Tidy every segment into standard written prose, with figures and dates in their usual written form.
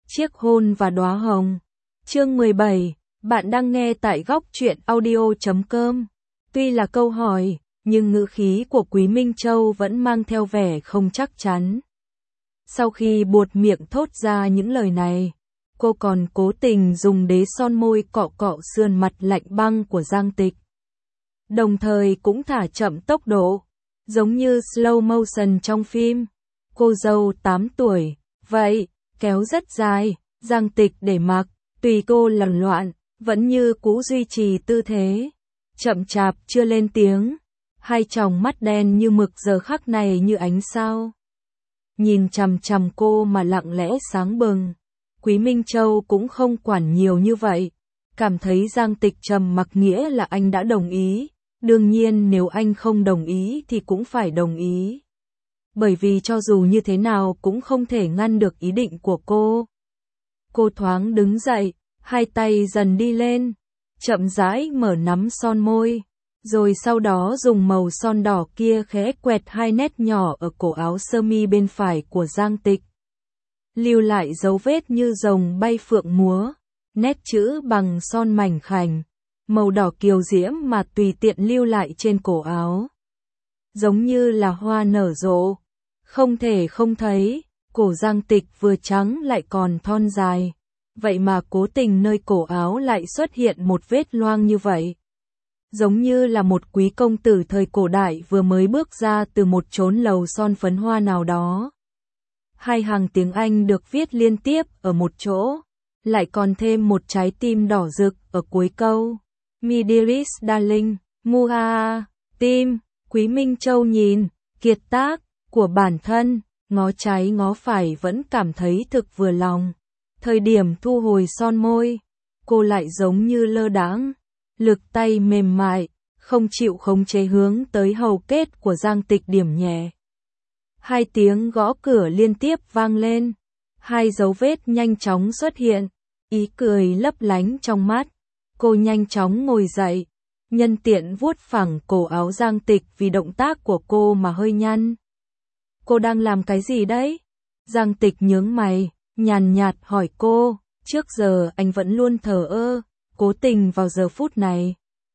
Chiếc hôn và đóa hồng. Chương 17, bạn đang nghe tại góc truyện audio.com. Tuy là câu hỏi, nhưng ngữ khí của Quý Minh Châu vẫn mang theo vẻ không chắc chắn. Sau khi buột miệng thốt ra những lời này, cô còn cố tình dùng đế son môi cọ cọ sườn mặt lạnh băng của Giang Tịch. Đồng thời cũng thả chậm tốc độ, giống như slow motion trong phim. Cô dâu 8 tuổi, vậy, kéo rất dài, Giang Tịch để mặc, tùy cô lẩn loạn, vẫn như cũ duy trì tư thế. Chậm chạp chưa lên tiếng, hai tròng mắt đen như mực giờ khắc này như ánh sao. Nhìn chằm chằm cô mà lặng lẽ sáng bừng. Quý Minh Châu cũng không quản nhiều như vậy, cảm thấy Giang Tịch trầm mặc nghĩa là anh đã đồng ý. Đương nhiên nếu anh không đồng ý thì cũng phải đồng ý. Bởi vì cho dù như thế nào cũng không thể ngăn được ý định của cô. Cô thoáng đứng dậy, hai tay dần đi lên, chậm rãi mở nắm son môi, rồi sau đó dùng màu son đỏ kia khẽ quẹt hai nét nhỏ ở cổ áo sơ mi bên phải của Giang Tịch. Lưu lại dấu vết như rồng bay phượng múa, nét chữ bằng son mảnh khảnh, màu đỏ kiều diễm mà tùy tiện lưu lại trên cổ áo. Giống như là hoa nở rộ, không thể không thấy, cổ Giang Tịch vừa trắng lại còn thon dài. Vậy mà cố tình nơi cổ áo lại xuất hiện một vết loang như vậy. Giống như là một quý công tử thời cổ đại vừa mới bước ra từ một chốn lầu son phấn hoa nào đó. Hai hàng tiếng Anh được viết liên tiếp ở một chỗ, lại còn thêm một trái tim đỏ rực ở cuối câu. My dearest darling, Muha, tim, Quý Minh Châu nhìn, kiệt tác của bản thân, ngó trái ngó phải vẫn cảm thấy thực vừa lòng. Thời điểm thu hồi son môi, cô lại giống như lơ đãng, lực tay mềm mại, không chịu khống chế hướng tới hầu kết của Giang Tịch điểm nhẹ. Hai tiếng gõ cửa liên tiếp vang lên, hai dấu vết nhanh chóng xuất hiện, ý cười lấp lánh trong mắt. Cô nhanh chóng ngồi dậy, nhân tiện vuốt phẳng cổ áo Giang Tịch vì động tác của cô mà hơi nhăn. Cô đang làm cái gì đấy? Giang Tịch nhướng mày, nhàn nhạt hỏi cô, trước giờ anh vẫn luôn thờ ơ, cố tình vào giờ phút này.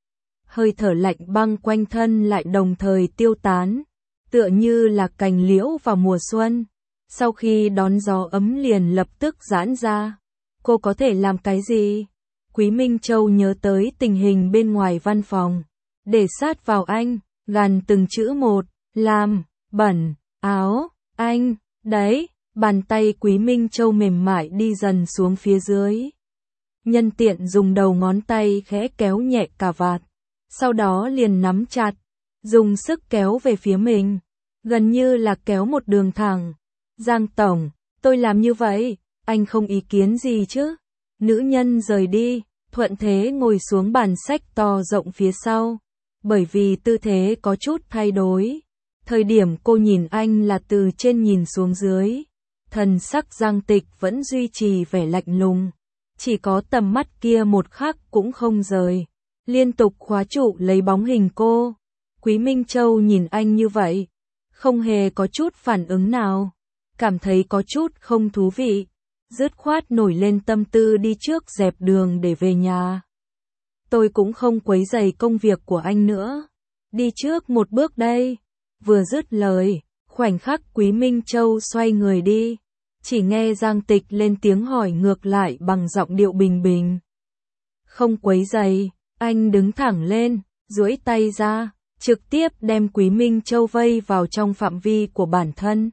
Hơi thở lạnh băng quanh thân lại đồng thời tiêu tán, tựa như là cành liễu vào mùa xuân. Sau khi đón gió ấm liền lập tức giãn ra. Cô có thể làm cái gì? Quý Minh Châu nhớ tới tình hình bên ngoài văn phòng, để sát vào anh, gằn từng chữ một, làm, bẩn, áo, anh, đấy. Bàn tay Quý Minh Châu mềm mại đi dần xuống phía dưới. Nhân tiện dùng đầu ngón tay khẽ kéo nhẹ cà vạt, sau đó liền nắm chặt, dùng sức kéo về phía mình, gần như là kéo một đường thẳng. Giang tổng, tôi làm như vậy, anh không ý kiến gì chứ? Nữ nhân rời đi, thuận thế ngồi xuống bàn sách to rộng phía sau, bởi vì tư thế có chút thay đổi. Thời điểm cô nhìn anh là từ trên nhìn xuống dưới. Thần sắc Giang Tịch vẫn duy trì vẻ lạnh lùng, chỉ có tầm mắt kia một khắc cũng không rời, liên tục khóa trụ lấy bóng hình cô. Quý Minh Châu nhìn anh như vậy, không hề có chút phản ứng nào, cảm thấy có chút không thú vị, dứt khoát nổi lên tâm tư đi trước dẹp đường để về nhà. Tôi cũng không quấy rầy công việc của anh nữa, đi trước một bước đây. Vừa dứt lời, khoảnh khắc Quý Minh Châu xoay người đi. Chỉ nghe Giang Tịch lên tiếng hỏi ngược lại bằng giọng điệu bình bình. Không quấy rầy, anh đứng thẳng lên, duỗi tay ra, trực tiếp đem Quý Minh Châu vây vào trong phạm vi của bản thân.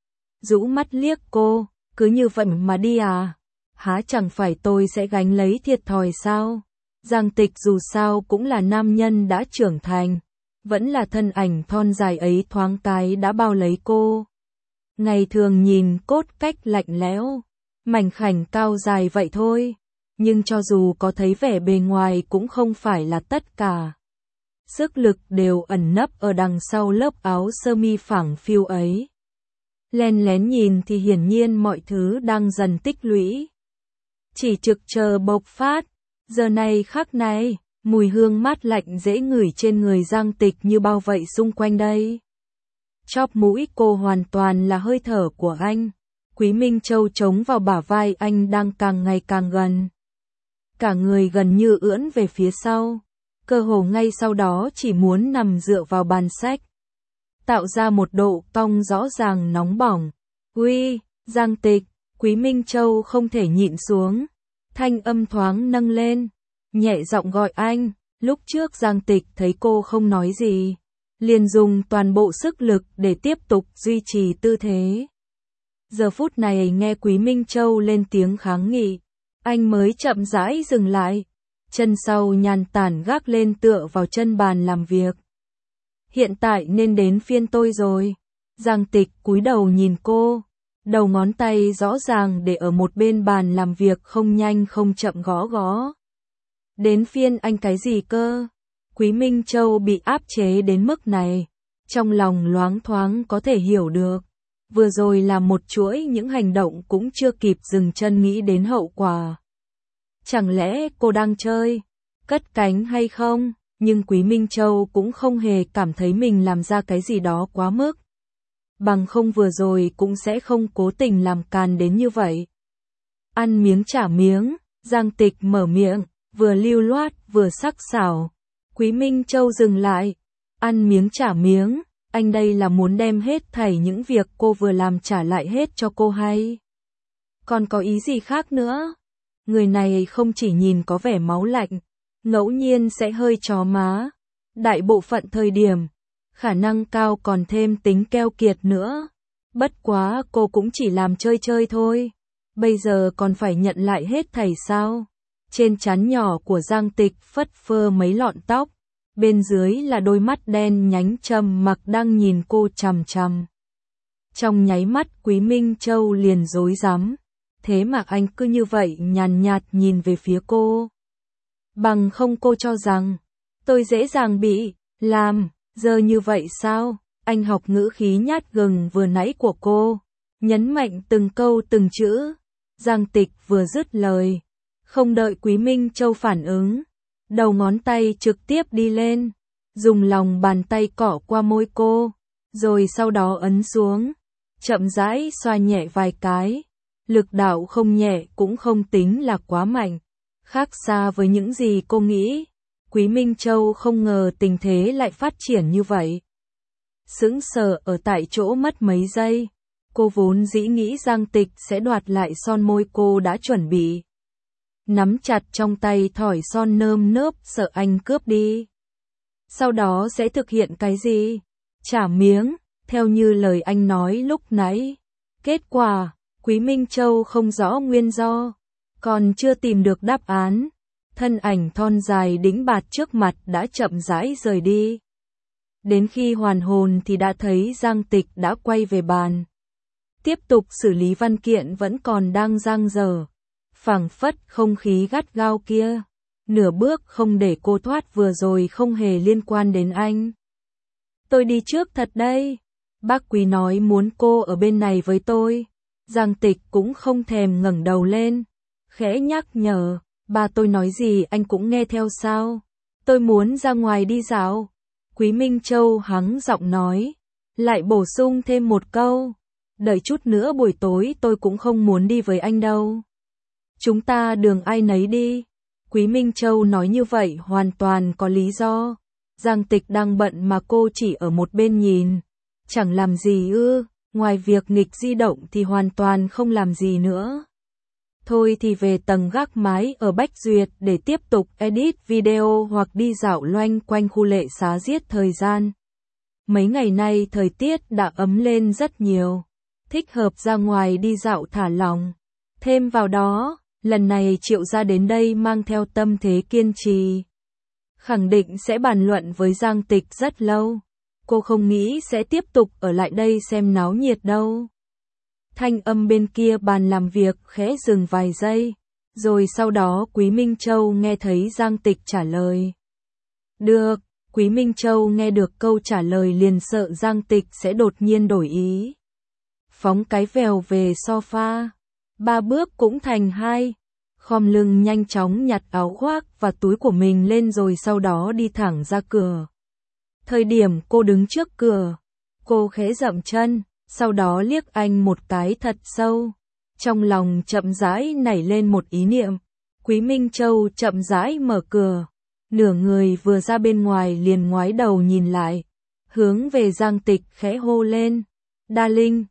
Rũ mắt liếc cô, cứ như vậy mà đi à? Há chẳng phải tôi sẽ gánh lấy thiệt thòi sao? Giang Tịch dù sao cũng là nam nhân đã trưởng thành, vẫn là thân ảnh thon dài ấy thoáng cái đã bao lấy cô. Ngày thường nhìn cốt cách lạnh lẽo, mảnh khảnh cao dài vậy thôi, nhưng cho dù có thấy vẻ bề ngoài cũng không phải là tất cả. Sức lực đều ẩn nấp ở đằng sau lớp áo sơ mi phẳng phiu ấy. Len lén nhìn thì hiển nhiên mọi thứ đang dần tích lũy. Chỉ trực chờ bộc phát, giờ này khắc này, mùi hương mát lạnh dễ ngửi trên người Giang Tịch như bao vậy xung quanh đây. Chóp mũi cô hoàn toàn là hơi thở của anh. Quý Minh Châu chống vào bả vai anh đang càng ngày càng gần. Cả người gần như ưỡn về phía sau, cơ hồ ngay sau đó chỉ muốn nằm dựa vào bàn sách, tạo ra một độ cong rõ ràng nóng bỏng. Uy, Giang Tịch, Quý Minh Châu không thể nhịn xuống, thanh âm thoáng nâng lên, nhẹ giọng gọi anh. Lúc trước Giang Tịch thấy cô không nói gì, liền dùng toàn bộ sức lực để tiếp tục duy trì tư thế. Giờ phút này nghe Quý Minh Châu lên tiếng kháng nghị, anh mới chậm rãi dừng lại, chân sau nhàn tản gác lên tựa vào chân bàn làm việc. Hiện tại nên đến phiên tôi rồi. Giang Tịch cúi đầu nhìn cô, đầu ngón tay rõ ràng để ở một bên bàn làm việc không nhanh không chậm gõ gõ. Đến phiên anh cái gì cơ? Quý Minh Châu bị áp chế đến mức này, trong lòng loáng thoáng có thể hiểu được. Vừa rồi là một chuỗi những hành động cũng chưa kịp dừng chân nghĩ đến hậu quả. Chẳng lẽ cô đang chơi cất cánh hay không? Nhưng Quý Minh Châu cũng không hề cảm thấy mình làm ra cái gì đó quá mức. Bằng không vừa rồi cũng sẽ không cố tình làm càn đến như vậy. Ăn miếng trả miếng, Giang Tịch mở miệng, vừa lưu loát vừa sắc sảo. Quý Minh Châu dừng lại. Ăn miếng trả miếng, anh đây là muốn đem hết thảy những việc cô vừa làm trả lại hết cho cô hay? Còn có ý gì khác nữa? Người này không chỉ nhìn có vẻ máu lạnh, ngẫu nhiên sẽ hơi chó má. Đại bộ phận thời điểm, khả năng cao còn thêm tính keo kiệt nữa. Bất quá cô cũng chỉ làm chơi chơi thôi. Bây giờ còn phải nhận lại hết thảy sao? Trên trán nhỏ của Giang Tịch phất phơ mấy lọn tóc. Bên dưới là đôi mắt đen nhánh trầm mặc đang nhìn cô chằm chằm. Trong nháy mắt Quý Minh Châu liền rối rắm. Thế mà anh cứ như vậy nhàn nhạt nhìn về phía cô. Bằng không cô cho rằng tôi dễ dàng bị làm giờ như vậy sao? Anh học ngữ khí nhát gừng vừa nãy của cô, nhấn mạnh từng câu từng chữ. Giang Tịch vừa dứt lời, không đợi Quý Minh Châu phản ứng, đầu ngón tay trực tiếp đi lên, dùng lòng bàn tay cọ qua môi cô, rồi sau đó ấn xuống, chậm rãi xoa nhẹ vài cái. Lực đạo không nhẹ cũng không tính là quá mạnh, khác xa với những gì cô nghĩ. Quý Minh Châu không ngờ tình thế lại phát triển như vậy. Sững sờ ở tại chỗ mất mấy giây, cô vốn dĩ nghĩ Giang Tịch sẽ đoạt lại son môi cô đã chuẩn bị. Nắm chặt trong tay thỏi son nơm nớp sợ anh cướp đi. Sau đó sẽ thực hiện cái gì? Trả miếng, theo như lời anh nói lúc nãy. Kết quả, Quý Minh Châu không rõ nguyên do, còn chưa tìm được đáp án. Thân ảnh thon dài đĩnh bạt trước mặt đã chậm rãi rời đi. Đến khi hoàn hồn thì đã thấy Giang Tịch đã quay về bàn. Tiếp tục xử lý văn kiện vẫn còn đang dang dở. Phảng phất không khí gắt gao kia. Nửa bước không để cô thoát vừa rồi không hề liên quan đến anh. Tôi đi trước thật đây. Bác Quý nói muốn cô ở bên này với tôi. Giang Tịch cũng không thèm ngẩng đầu lên. Khẽ nhắc nhở, ba tôi nói gì anh cũng nghe theo sao? Tôi muốn ra ngoài đi dạo. Quý Minh Châu hắng giọng nói, lại bổ sung thêm một câu. Đợi chút nữa buổi tối tôi cũng không muốn đi với anh đâu. Chúng ta đường ai nấy đi. Quý Minh Châu nói như vậy hoàn toàn có lý do. Giang Tịch đang bận mà cô chỉ ở một bên nhìn. Chẳng làm gì ư, ngoài việc nghịch di động thì hoàn toàn không làm gì nữa. Thôi thì về tầng gác mái ở Bách Duyệt để tiếp tục edit video hoặc đi dạo loanh quanh khu Lệ Xá giết thời gian. Mấy ngày nay thời tiết đã ấm lên rất nhiều, thích hợp ra ngoài đi dạo thả lỏng. Thêm vào đó, lần này Triệu gia đến đây mang theo tâm thế kiên trì. Khẳng định sẽ bàn luận với Giang Tịch rất lâu. Cô không nghĩ sẽ tiếp tục ở lại đây xem náo nhiệt đâu. Thanh âm bên kia bàn làm việc khẽ dừng vài giây, rồi sau đó Quý Minh Châu nghe thấy Giang Tịch trả lời. Được, Quý Minh Châu nghe được câu trả lời liền sợ Giang Tịch sẽ đột nhiên đổi ý. Phóng cái vèo về sofa, 3 bước cũng thành 2, khom lưng nhanh chóng nhặt áo khoác và túi của mình lên rồi sau đó đi thẳng ra cửa. Thời điểm cô đứng trước cửa, cô khẽ dậm chân, sau đó liếc anh một cái thật sâu. Trong lòng chậm rãi nảy lên một ý niệm. Quý Minh Châu chậm rãi mở cửa. Nửa người vừa ra bên ngoài liền ngoái đầu nhìn lại. Hướng về Giang Tịch khẽ hô lên. Đa Linh,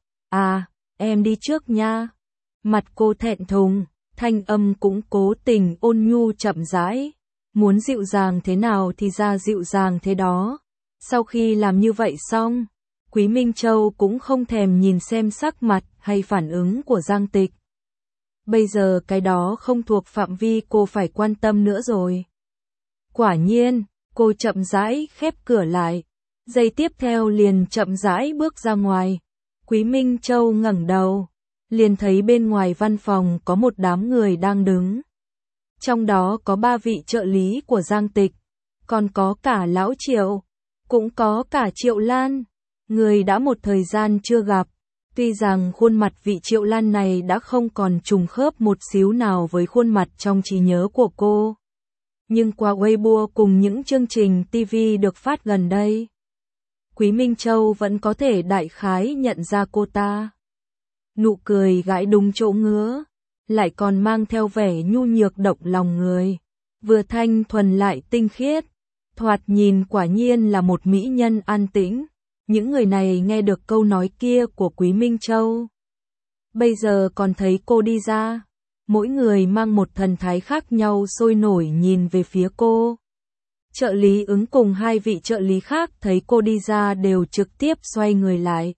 em đi trước nha. Mặt cô thẹn thùng, thanh âm cũng cố tình ôn nhu chậm rãi. Muốn dịu dàng thế nào thì ra dịu dàng thế đó. Sau khi làm như vậy xong, Quý Minh Châu cũng không thèm nhìn xem sắc mặt hay phản ứng của Giang Tịch. Bây giờ cái đó không thuộc phạm vi cô phải quan tâm nữa rồi. Quả nhiên, cô chậm rãi khép cửa lại. Giây tiếp theo liền chậm rãi bước ra ngoài. Quý Minh Châu ngẩng đầu, liền thấy bên ngoài văn phòng có một đám người đang đứng. Trong đó có 3 vị trợ lý của Giang Tịch, còn có cả Lão Triệu, cũng có cả Triệu Lan, người đã một thời gian chưa gặp. Tuy rằng khuôn mặt vị Triệu Lan này đã không còn trùng khớp một xíu nào với khuôn mặt trong trí nhớ của cô, nhưng qua Weibo cùng những chương trình TV được phát gần đây, Quý Minh Châu vẫn có thể đại khái nhận ra cô ta. Nụ cười gãi đúng chỗ ngứa, lại còn mang theo vẻ nhu nhược động lòng người, vừa thanh thuần lại tinh khiết, thoạt nhìn quả nhiên là một mỹ nhân an tĩnh. Những người này nghe được câu nói kia của Quý Minh Châu, bây giờ còn thấy cô đi ra, mỗi người mang một thần thái khác nhau sôi nổi nhìn về phía cô. Trợ lý ứng cùng 2 vị trợ lý khác thấy cô đi ra đều trực tiếp xoay người lại.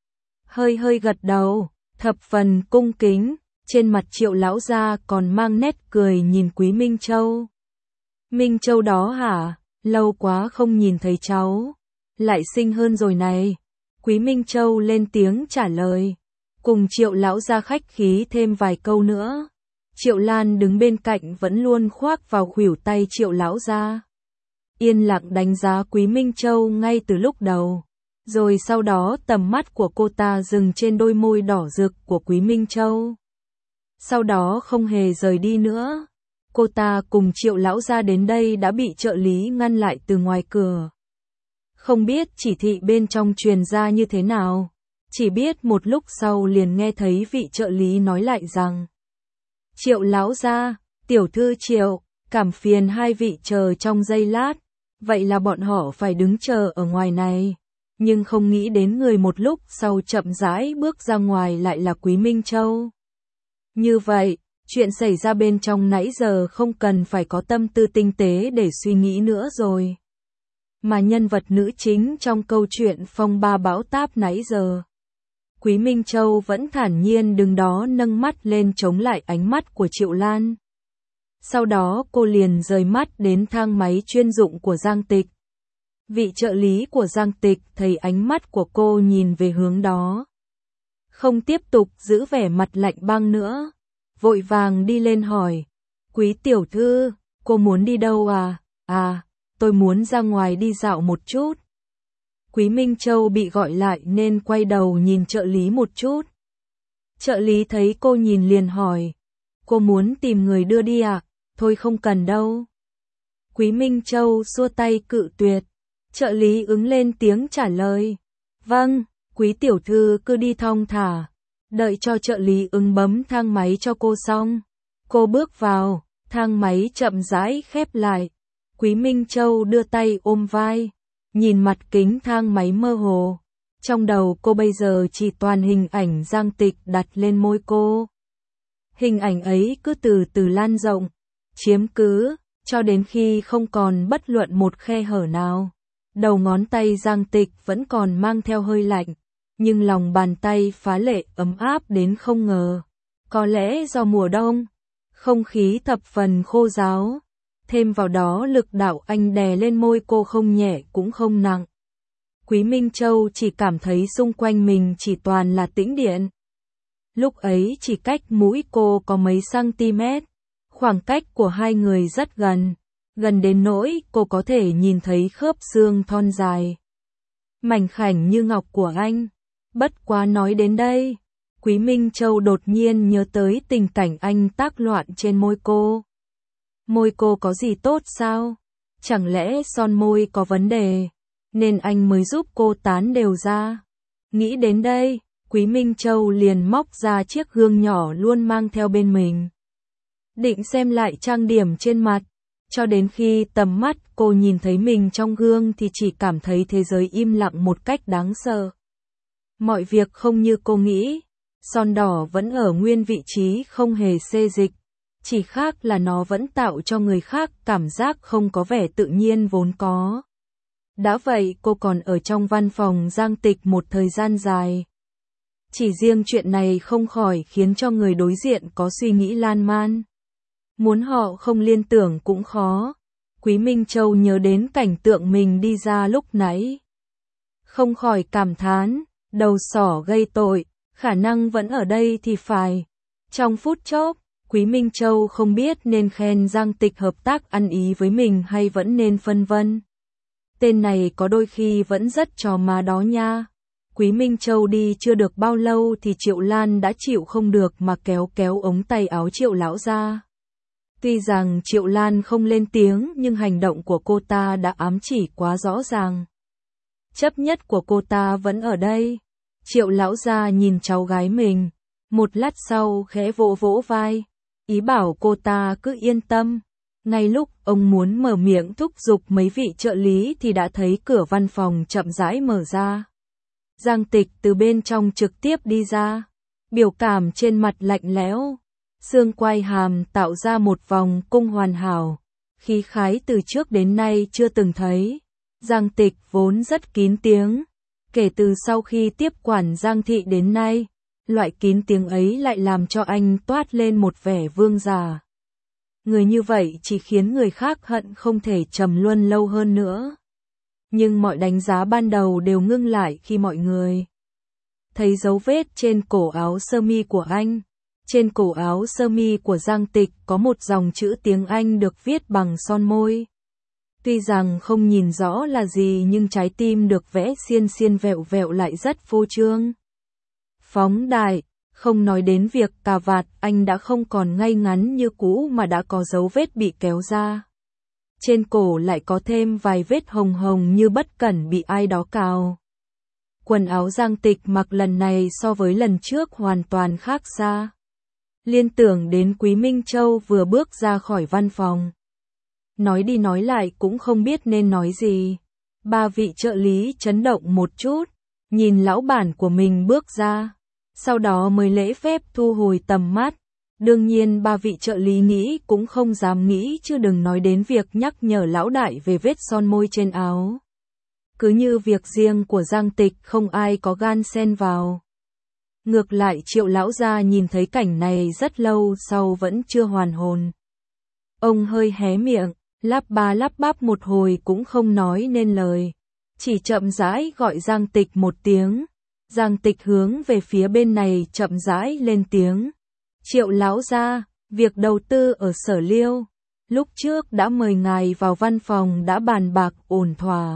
Hơi gật đầu, thập phần cung kính, trên mặt Triệu lão gia còn mang nét cười nhìn Quý Minh Châu. Minh Châu đó hả, lâu quá không nhìn thấy cháu. Lại xinh hơn rồi này. Quý Minh Châu lên tiếng trả lời, cùng Triệu lão gia khách khí thêm vài câu nữa. Triệu Lan đứng bên cạnh vẫn luôn khoác vào khuỷu tay Triệu lão gia, yên lặng đánh giá Quý Minh Châu ngay từ lúc đầu, rồi sau đó tầm mắt của cô ta dừng trên đôi môi đỏ rực của Quý Minh Châu. Sau đó không hề rời đi nữa. Cô ta cùng Triệu lão gia đến đây đã bị trợ lý ngăn lại từ ngoài cửa. Không biết chỉ thị bên trong truyền ra như thế nào, chỉ biết một lúc sau liền nghe thấy vị trợ lý nói lại rằng: Triệu lão gia, tiểu thư Triệu, cảm phiền 2 vị chờ trong giây lát. Vậy là bọn họ phải đứng chờ ở ngoài này, nhưng không nghĩ đến người một lúc sau chậm rãi bước ra ngoài lại là Quý Minh Châu. Như vậy, chuyện xảy ra bên trong nãy giờ không cần phải có tâm tư tinh tế để suy nghĩ nữa rồi. Mà nhân vật nữ chính trong câu chuyện phong ba bão táp nãy giờ, Quý Minh Châu vẫn thản nhiên đứng đó nâng mắt lên chống lại ánh mắt của Triệu Lan. Sau đó cô liền rời mắt đến thang máy chuyên dụng của Giang Tịch. Vị trợ lý của Giang Tịch thấy ánh mắt của cô nhìn về hướng đó, không tiếp tục giữ vẻ mặt lạnh băng nữa, vội vàng đi lên hỏi: Quý tiểu thư, cô muốn đi đâu à? Tôi muốn ra ngoài đi dạo một chút. Quý Minh Châu bị gọi lại nên quay đầu nhìn trợ lý một chút. Trợ lý thấy cô nhìn liền hỏi: Cô muốn tìm người đưa đi à? Thôi không cần đâu. Quý Minh Châu xua tay cự tuyệt. Trợ lý ứng lên tiếng trả lời: Vâng, quý tiểu thư cứ đi thong thả. Đợi cho trợ lý ứng bấm thang máy cho cô xong, cô bước vào, thang máy chậm rãi khép lại. Quý Minh Châu đưa tay ôm vai, nhìn mặt kính thang máy mơ hồ. Trong đầu cô bây giờ chỉ toàn hình ảnh Giang Tịch đặt lên môi cô. Hình ảnh ấy cứ từ từ lan rộng, chiếm cứ, cho đến khi không còn bất luận một khe hở nào. Đầu ngón tay Giang Tịch vẫn còn mang theo hơi lạnh, nhưng lòng bàn tay phá lệ ấm áp đến không ngờ. Có lẽ do mùa đông, không khí thập phần khô ráo, thêm vào đó lực đạo anh đè lên môi cô không nhẹ cũng không nặng. Quý Minh Châu chỉ cảm thấy xung quanh mình chỉ toàn là tĩnh điện. Lúc ấy chỉ cách mũi cô có mấy cm, khoảng cách của hai người rất gần, gần đến nỗi cô có thể nhìn thấy khớp xương thon dài, mảnh khảnh như ngọc của anh. Bất quá nói đến đây, Quý Minh Châu đột nhiên nhớ tới tình cảnh anh tác loạn trên môi cô. Môi cô có gì tốt sao? Chẳng lẽ son môi có vấn đề, nên anh mới giúp cô tán đều ra? Nghĩ đến đây, Quý Minh Châu liền móc ra chiếc gương nhỏ luôn mang theo bên mình. Định xem lại trang điểm trên mặt, cho đến khi tầm mắt cô nhìn thấy mình trong gương thì chỉ cảm thấy thế giới im lặng một cách đáng sợ. Mọi việc không như cô nghĩ, son đỏ vẫn ở nguyên vị trí không hề xê dịch, chỉ khác là nó vẫn tạo cho người khác cảm giác không có vẻ tự nhiên vốn có. Đã vậy cô còn ở trong văn phòng Giang Tịch một thời gian dài. Chỉ riêng chuyện này không khỏi khiến cho người đối diện có suy nghĩ lan man. Muốn họ không liên tưởng cũng khó. Quý Minh Châu nhớ đến cảnh tượng mình đi ra lúc nãy. Không khỏi cảm thán, đầu sỏ gây tội, khả năng vẫn ở đây thì phải. Trong phút chốc, Quý Minh Châu không biết nên khen Giang Tịch hợp tác ăn ý với mình hay vẫn nên phân vân. Tên này có đôi khi vẫn rất trò má đó nha. Quý Minh Châu đi chưa được bao lâu thì Triệu Lan đã chịu không được mà kéo kéo ống tay áo Triệu lão ra. Tuy rằng Triệu Lan không lên tiếng nhưng hành động của cô ta đã ám chỉ quá rõ ràng. Chấp nhất của cô ta vẫn ở đây. Triệu lão gia nhìn cháu gái mình, một lát sau khẽ vỗ vỗ vai, ý bảo cô ta cứ yên tâm. Ngay lúc ông muốn mở miệng thúc giục mấy vị trợ lý thì đã thấy cửa văn phòng chậm rãi mở ra. Giang Tịch từ bên trong trực tiếp đi ra, biểu cảm trên mặt lạnh lẽo, xương quai hàm tạo ra một vòng cung hoàn hảo, khí khái từ trước đến nay chưa từng thấy. Giang Tịch vốn rất kín tiếng, kể từ sau khi tiếp quản Giang Thị đến nay, loại kín tiếng ấy lại làm cho anh toát lên một vẻ vương giả. Người như vậy chỉ khiến người khác hận không thể trầm luân lâu hơn nữa. Nhưng mọi đánh giá ban đầu đều ngưng lại khi mọi người thấy dấu vết trên cổ áo sơ mi của anh. Trên cổ áo sơ mi của Giang Tịch có một dòng chữ tiếng Anh được viết bằng son môi. Tuy rằng không nhìn rõ là gì nhưng trái tim được vẽ xiên xiên vẹo vẹo lại rất phô trương. Phóng đại, không nói đến việc cà vạt anh đã không còn ngay ngắn như cũ mà đã có dấu vết bị kéo ra. Trên cổ lại có thêm vài vết hồng hồng như bất cẩn bị ai đó cào. Quần áo Giang Tịch mặc lần này so với lần trước hoàn toàn khác xa. Liên tưởng đến Quý Minh Châu vừa bước ra khỏi văn phòng. Nói đi nói lại cũng không biết nên nói gì. Ba vị trợ lý chấn động một chút, nhìn lão bản của mình bước ra. Sau đó mới lễ phép thu hồi tầm mắt. Đương nhiên ba vị trợ lý nghĩ cũng không dám nghĩ chứ đừng nói đến việc nhắc nhở lão đại về vết son môi trên áo. Cứ như việc riêng của Giang Tịch không ai có gan xen vào. Ngược lại Triệu lão gia nhìn thấy cảnh này rất lâu sau vẫn chưa hoàn hồn. Ông hơi hé miệng, lắp ba lắp bắp một hồi cũng không nói nên lời. Chỉ chậm rãi gọi Giang Tịch một tiếng. Giang Tịch hướng về phía bên này chậm rãi lên tiếng. Triệu lão gia, việc đầu tư ở Sở Liêu, lúc trước đã mời ngài vào văn phòng đã bàn bạc ổn thỏa.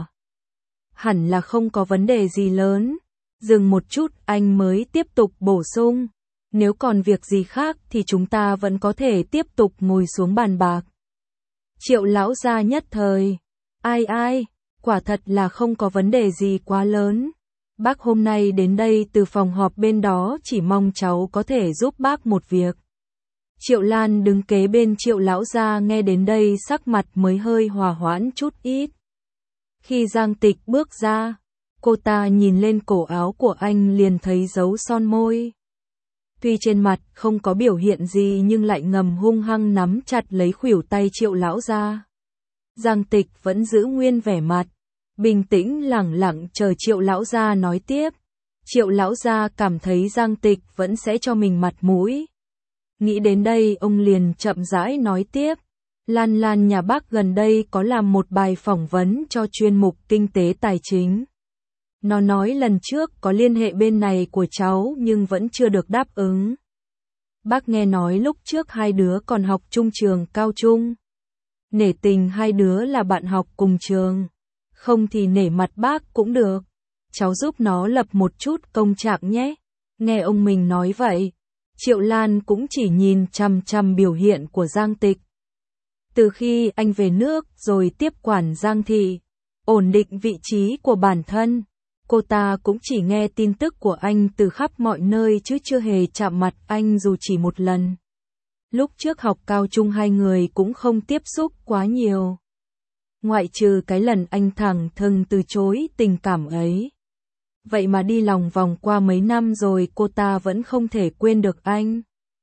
Hẳn là không có vấn đề gì lớn. Dừng một chút anh mới tiếp tục bổ sung. Nếu còn việc gì khác thì chúng ta vẫn có thể tiếp tục ngồi xuống bàn bạc. Triệu lão gia nhất thời. Ai, quả thật là không có vấn đề gì quá lớn. Bác hôm nay đến đây từ phòng họp bên đó chỉ mong cháu có thể giúp bác một việc. Triệu Lan đứng kế bên Triệu lão gia nghe đến đây sắc mặt mới hơi hòa hoãn chút ít. Khi Giang Tịch bước ra, cô ta nhìn lên cổ áo của anh liền thấy dấu son môi. Tuy trên mặt không có biểu hiện gì nhưng lại ngầm hung hăng nắm chặt lấy khuỷu tay Triệu lão gia. Giang Tịch vẫn giữ nguyên vẻ mặt, bình tĩnh lẳng lặng chờ Triệu lão gia nói tiếp. Triệu lão gia cảm thấy Giang Tịch vẫn sẽ cho mình mặt mũi. Nghĩ đến đây ông liền chậm rãi nói tiếp. Lan nhà bác gần đây có làm một bài phỏng vấn cho chuyên mục kinh tế tài chính. Nó nói lần trước có liên hệ bên này của cháu nhưng vẫn chưa được đáp ứng. Bác nghe nói lúc trước hai đứa còn học chung trường cao trung. Nể tình hai đứa là bạn học cùng trường. Không thì nể mặt bác cũng được. Cháu giúp nó lập một chút công trạng nhé. Nghe ông mình nói vậy, Triệu Lan cũng chỉ nhìn chằm chằm biểu hiện của Giang Tịch. Từ khi anh về nước rồi tiếp quản Giang Thị, ổn định vị trí của bản thân, Cô ta cũng chỉ nghe tin tức của anh từ khắp mọi nơi chứ chưa hề chạm mặt anh dù chỉ một lần. Lúc trước học cao trung hai người cũng không tiếp xúc quá nhiều. Ngoại trừ cái lần anh thẳng thừng từ chối tình cảm ấy. Vậy mà đi lòng vòng qua mấy năm rồi cô ta vẫn không thể quên được anh.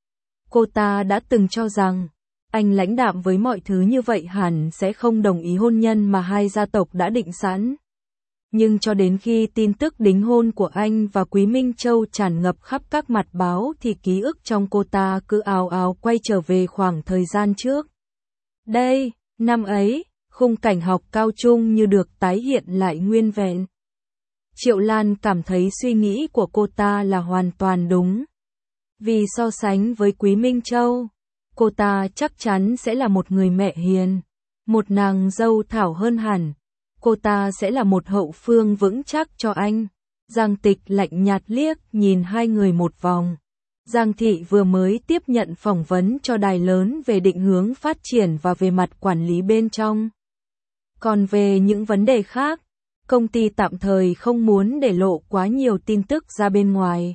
Cô ta đã từng cho rằng, anh lãnh đạm với mọi thứ như vậy hẳn sẽ không đồng ý hôn nhân mà hai gia tộc đã định sẵn. Nhưng cho đến khi tin tức đính hôn của anh và Quý Minh Châu tràn ngập khắp các mặt báo thì ký ức trong cô ta cứ ào ào quay trở về khoảng thời gian trước. Đây, năm ấy, khung cảnh học cao trung như được tái hiện lại nguyên vẹn. Triệu Lan cảm thấy suy nghĩ của cô ta là hoàn toàn đúng. Vì so sánh với Quý Minh Châu, cô ta chắc chắn sẽ là một người mẹ hiền, một nàng dâu thảo hơn hẳn. Cô ta sẽ là một hậu phương vững chắc cho anh. Giang Tịch lạnh nhạt liếc nhìn hai người một vòng. Giang Thị vừa mới tiếp nhận phỏng vấn cho đài lớn về định hướng phát triển và về mặt quản lý bên trong. Còn về những vấn đề khác, công ty tạm thời không muốn để lộ quá nhiều tin tức ra bên ngoài.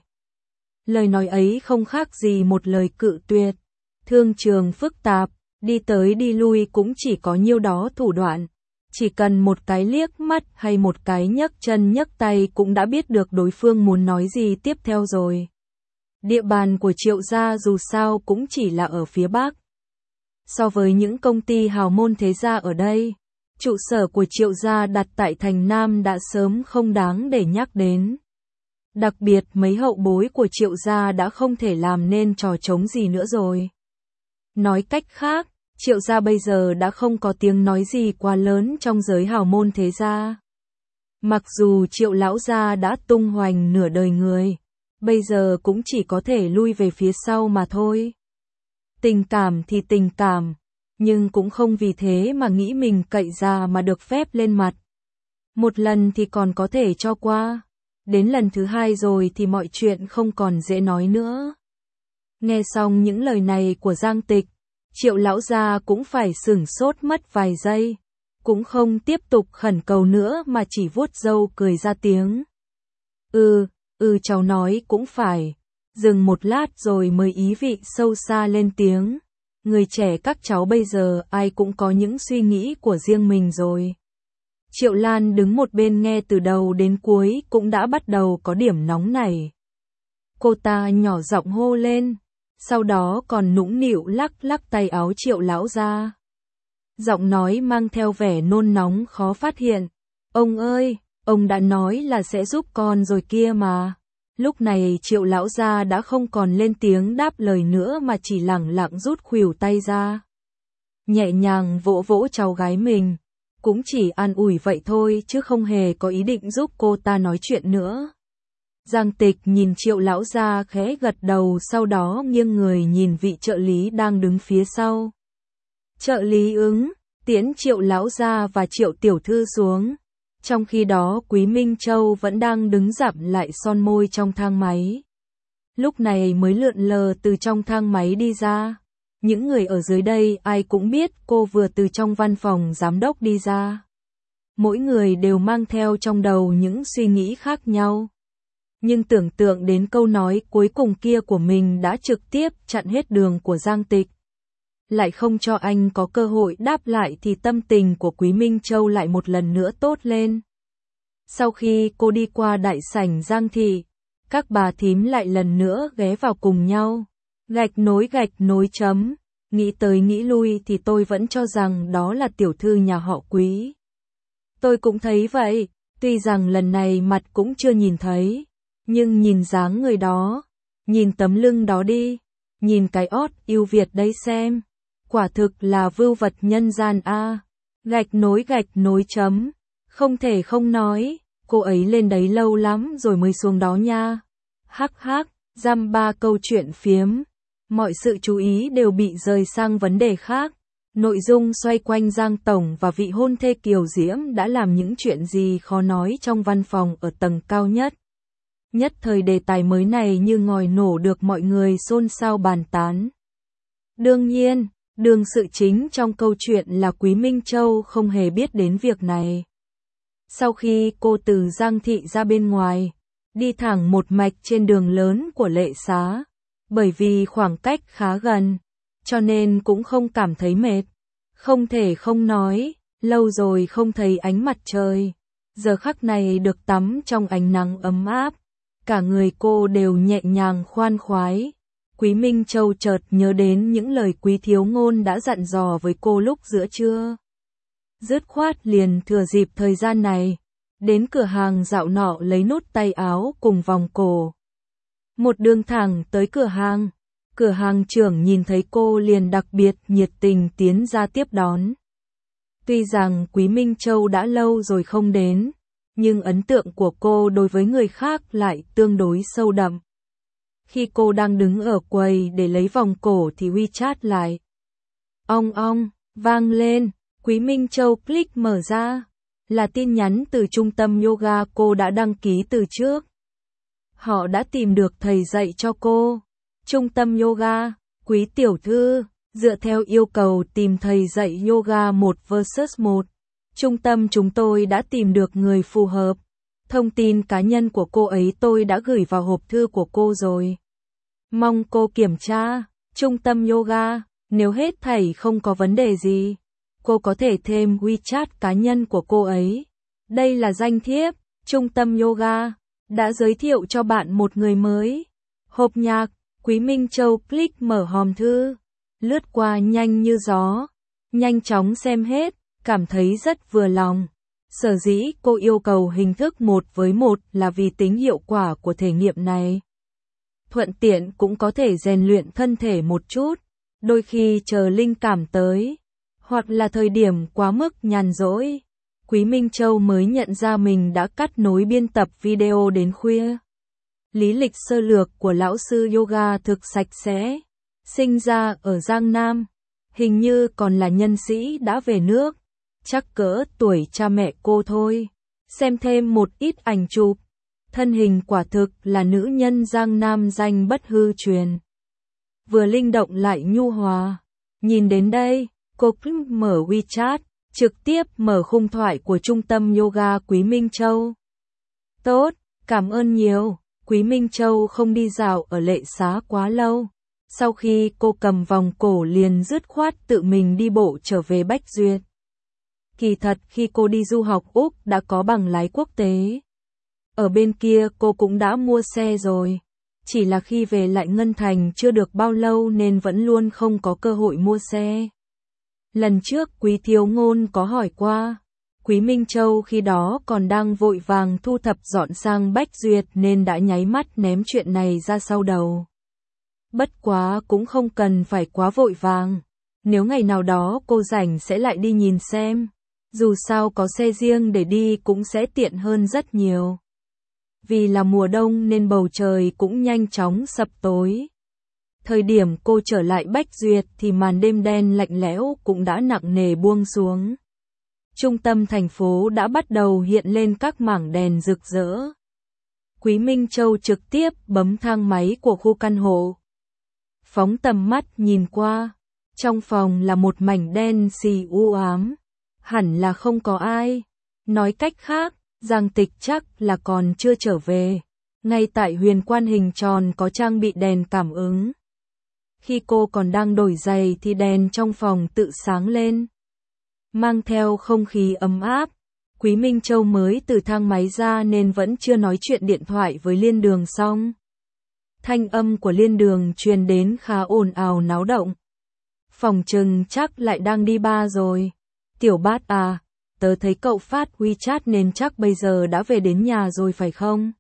Lời nói ấy không khác gì một lời cự tuyệt. Thương trường phức tạp, đi tới đi lui cũng chỉ có nhiêu đó thủ đoạn. Chỉ cần một cái liếc mắt hay một cái nhấc chân nhấc tay cũng đã biết được đối phương muốn nói gì tiếp theo rồi. Địa bàn của Triệu gia dù sao cũng chỉ là ở phía Bắc. So với những công ty hào môn thế gia ở đây, trụ sở của Triệu gia đặt tại thành Nam đã sớm không đáng để nhắc đến. Đặc biệt mấy hậu bối của Triệu gia đã không thể làm nên trò trống gì nữa rồi. Nói cách khác, Triệu gia bây giờ đã không có tiếng nói gì quá lớn trong giới hào môn thế gia. Mặc dù Triệu lão gia đã tung hoành nửa đời người, bây giờ cũng chỉ có thể lui về phía sau mà thôi. Tình cảm thì tình cảm, nhưng cũng không vì thế mà nghĩ mình cậy già mà được phép lên mặt. Một lần thì còn có thể cho qua, đến lần thứ hai rồi thì mọi chuyện không còn dễ nói nữa. Nghe xong những lời này của Giang Tịch, Triệu lão gia cũng phải sửng sốt mất vài giây, cũng không tiếp tục khẩn cầu nữa mà chỉ vuốt râu cười ra tiếng. Cháu nói cũng phải. Dừng một lát rồi mới ý vị sâu xa lên tiếng. Người trẻ các cháu bây giờ ai cũng có những suy nghĩ của riêng mình rồi. Triệu Lan đứng một bên nghe từ đầu đến cuối cũng đã bắt đầu có điểm nóng nảy. Cô ta nhỏ giọng hô lên, sau đó còn nũng nịu lắc lắc tay áo Triệu lão gia. Giọng nói mang theo vẻ nôn nóng khó phát hiện. Ông ơi, ông đã nói là sẽ giúp con rồi kia mà. Lúc này Triệu lão gia đã không còn lên tiếng đáp lời nữa mà chỉ lẳng lặng rút khuỷu tay ra. Nhẹ nhàng vỗ vỗ cháu gái mình, cũng chỉ an ủi vậy thôi chứ không hề có ý định giúp cô ta nói chuyện nữa. Giang Tịch nhìn Triệu lão gia khẽ gật đầu, sau đó nghiêng người nhìn vị trợ lý đang đứng phía sau. Trợ lý ứng, tiễn Triệu lão gia và Triệu tiểu thư xuống. Trong khi đó Quý Minh Châu vẫn đang đứng dặm lại son môi trong thang máy. Lúc này mới lượn lờ từ trong thang máy đi ra. Những người ở dưới đây ai cũng biết cô vừa từ trong văn phòng giám đốc đi ra. Mỗi người đều mang theo trong đầu những suy nghĩ khác nhau. Nhưng tưởng tượng đến câu nói cuối cùng kia của mình đã trực tiếp chặn hết đường của Giang Tịch. Lại không cho anh có cơ hội đáp lại thì tâm tình của Quý Minh Châu lại một lần nữa tốt lên. Sau khi cô đi qua đại sảnh Giang Thị, các bà thím lại lần nữa ghé vào cùng nhau. Gạch nối chấm, nghĩ tới nghĩ lui thì tôi vẫn cho rằng đó là tiểu thư nhà họ Quý. Tôi cũng thấy vậy, tuy rằng lần này mặt cũng chưa nhìn thấy, nhưng nhìn dáng người đó, nhìn tấm lưng đó đi, nhìn cái ót yêu Việt đấy xem. Quả thực là vưu vật nhân gian a. Gạch nối chấm, không thể không nói, cô ấy lên đấy lâu lắm rồi mới xuống đó nha. Hắc hắc, dăm ba câu chuyện phiếm, mọi sự chú ý đều bị rời sang vấn đề khác. Nội dung xoay quanh Giang Tổng và vị hôn thê Kiều Diễm đã làm những chuyện gì khó nói trong văn phòng ở tầng cao nhất. Nhất thời đề tài mới này như ngòi nổ được mọi người xôn xao bàn tán. Đương nhiên, đương sự chính trong câu chuyện là Quý Minh Châu không hề biết đến việc này. Sau khi cô từ Giang Thị ra bên ngoài, đi thẳng một mạch trên đường lớn của Lệ Xá, bởi vì khoảng cách khá gần, cho nên cũng không cảm thấy mệt. Không thể không nói, lâu rồi không thấy ánh mặt trời, giờ khắc này được tắm trong ánh nắng ấm áp, cả người cô đều nhẹ nhàng khoan khoái. Quý Minh Châu chợt nhớ đến những lời Quý Thiếu Ngôn đã dặn dò với cô lúc giữa trưa. Dứt khoát liền thừa dịp thời gian này, đến cửa hàng dạo nọ lấy nút tay áo cùng vòng cổ. Một đường thẳng tới cửa hàng trưởng nhìn thấy cô liền đặc biệt nhiệt tình tiến ra tiếp đón. Tuy rằng Quý Minh Châu đã lâu rồi không đến, nhưng ấn tượng của cô đối với người khác lại tương đối sâu đậm. Khi cô đang đứng ở quầy để lấy vòng cổ thì WeChat lại ong ong vang lên. Quý Minh Châu click mở ra, là tin nhắn từ trung tâm yoga cô đã đăng ký từ trước. Họ đã tìm được thầy dạy cho cô. Trung tâm yoga, Quý tiểu thư, dựa theo yêu cầu tìm thầy dạy yoga 1 vs 1. Trung tâm chúng tôi đã tìm được người phù hợp. Thông tin cá nhân của cô ấy tôi đã gửi vào hộp thư của cô rồi. Mong cô kiểm tra. Trung tâm yoga, nếu hết thảy không có vấn đề gì, cô có thể thêm WeChat cá nhân của cô ấy. Đây là danh thiếp. Trung tâm yoga đã giới thiệu cho bạn một người mới. Hộp nhạc. Quý Minh Châu click mở hòm thư, lướt qua nhanh như gió, nhanh chóng xem hết, cảm thấy rất vừa lòng. Sở dĩ cô yêu cầu hình thức 1 với 1 là vì tính hiệu quả của thể nghiệm này. Thuận tiện cũng có thể rèn luyện thân thể một chút, đôi khi chờ linh cảm tới, hoặc là thời điểm quá mức nhàn rỗi. Quý Minh Châu mới nhận ra mình đã cắt nối biên tập video đến khuya. Lý lịch sơ lược của lão sư yoga thực sạch sẽ, sinh ra ở Giang Nam, hình như còn là nhân sĩ đã về nước, chắc cỡ tuổi cha mẹ cô thôi. Xem thêm một ít ảnh chụp, thân hình quả thực là nữ nhân Giang Nam danh bất hư truyền. Vừa linh động lại nhu hòa. Nhìn đến đây, cô click mở WeChat, trực tiếp mở khung thoại của trung tâm yoga Quý Minh Châu. Tốt, cảm ơn nhiều. Quý Minh Châu không đi dạo ở Lệ Xá quá lâu. Sau khi cô cầm vòng cổ liền dứt khoát tự mình đi bộ trở về Bách Duyệt. Kỳ thật khi cô đi du học Úc đã có bằng lái quốc tế. Ở bên kia cô cũng đã mua xe rồi. Chỉ là khi về lại Ngân Thành chưa được bao lâu nên vẫn luôn không có cơ hội mua xe. Lần trước Quý Thiếu Ngôn có hỏi qua. Quý Minh Châu khi đó còn đang vội vàng thu thập dọn sang Bách Duyệt nên đã nháy mắt ném chuyện này ra sau đầu. Bất quá cũng không cần phải quá vội vàng. Nếu ngày nào đó cô rảnh sẽ lại đi nhìn xem. Dù sao có xe riêng để đi cũng sẽ tiện hơn rất nhiều. Vì là mùa đông nên bầu trời cũng nhanh chóng sập tối. Thời điểm cô trở lại Bách Duyệt thì màn đêm đen lạnh lẽo cũng đã nặng nề buông xuống. Trung tâm thành phố đã bắt đầu hiện lên các mảng đèn rực rỡ. Quý Minh Châu trực tiếp bấm thang máy của khu căn hộ. Phóng tầm mắt nhìn qua, trong phòng là một mảnh đen xì u ám, hẳn là không có ai. Nói cách khác, Giang Tịch chắc là còn chưa trở về. Ngay tại huyền quan hình tròn có trang bị đèn cảm ứng. Khi cô còn đang đổi giày thì đèn trong phòng tự sáng lên. Mang theo không khí ấm áp, Quý Minh Châu mới từ thang máy ra nên vẫn chưa nói chuyện điện thoại với Liên Đường xong. Thanh âm của Liên Đường truyền đến khá ồn ào náo động. Phòng trừng chắc lại đang đi bar rồi. Tiểu Bát à, tớ thấy cậu phát WeChat nên chắc bây giờ đã về đến nhà rồi phải không?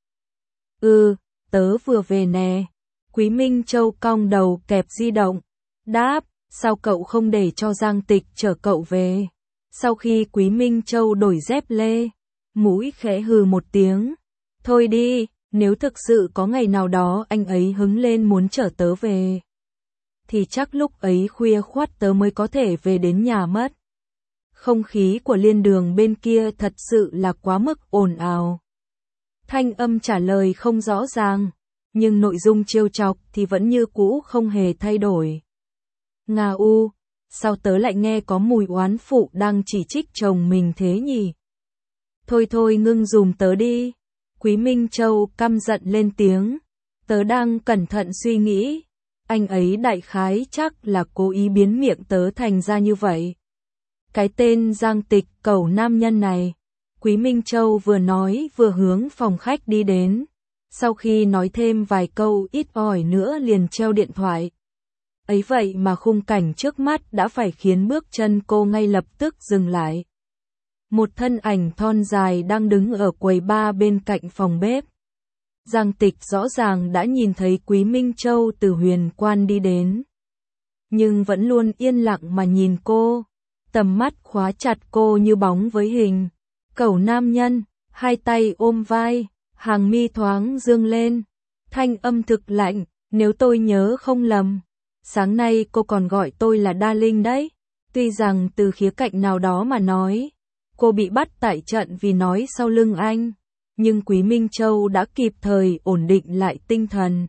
Ừ, tớ vừa về nè. Quý Minh Châu cong đầu kẹp di động. Đáp, sao cậu không để cho Giang Tịch chở cậu về? Sau khi Quý Minh Châu đổi dép lê, mũi khẽ hừ một tiếng. Thôi đi, nếu thực sự có ngày nào đó anh ấy hứng lên muốn chở tớ về, thì chắc lúc ấy khuya khoắt tớ mới có thể về đến nhà mất. Không khí của Liên Đường bên kia thật sự là quá mức ồn ào. Thanh âm trả lời không rõ ràng, nhưng nội dung trêu chọc thì vẫn như cũ không hề thay đổi. Nga u, sao tớ lại nghe có mùi oán phụ đang chỉ trích chồng mình thế nhỉ? Thôi thôi ngưng dùm tớ đi. Quý Minh Châu căm giận lên tiếng. Tớ đang cẩn thận suy nghĩ. Anh ấy đại khái chắc là cố ý biến miệng tớ thành ra như vậy. Cái tên Giang Tịch cẩu nam nhân này. Quý Minh Châu vừa nói vừa hướng phòng khách đi đến. Sau khi nói thêm vài câu ít ỏi nữa liền treo điện thoại. Ấy vậy mà khung cảnh trước mắt đã phải khiến bước chân cô ngay lập tức dừng lại. Một thân ảnh thon dài đang đứng ở quầy bar bên cạnh phòng bếp. Giang Tịch rõ ràng đã nhìn thấy Quý Minh Châu từ huyền quan đi đến. Nhưng vẫn luôn yên lặng mà nhìn cô. Tầm mắt khóa chặt cô như bóng với hình. Cẩu nam nhân, hai tay ôm vai, hàng mi thoáng dương lên. Thanh âm thực lạnh, nếu tôi nhớ không lầm. Sáng nay cô còn gọi tôi là Darling đấy. Tuy rằng từ khía cạnh nào đó mà nói, cô bị bắt tại trận vì nói sau lưng anh. Nhưng Quý Minh Châu đã kịp thời ổn định lại tinh thần.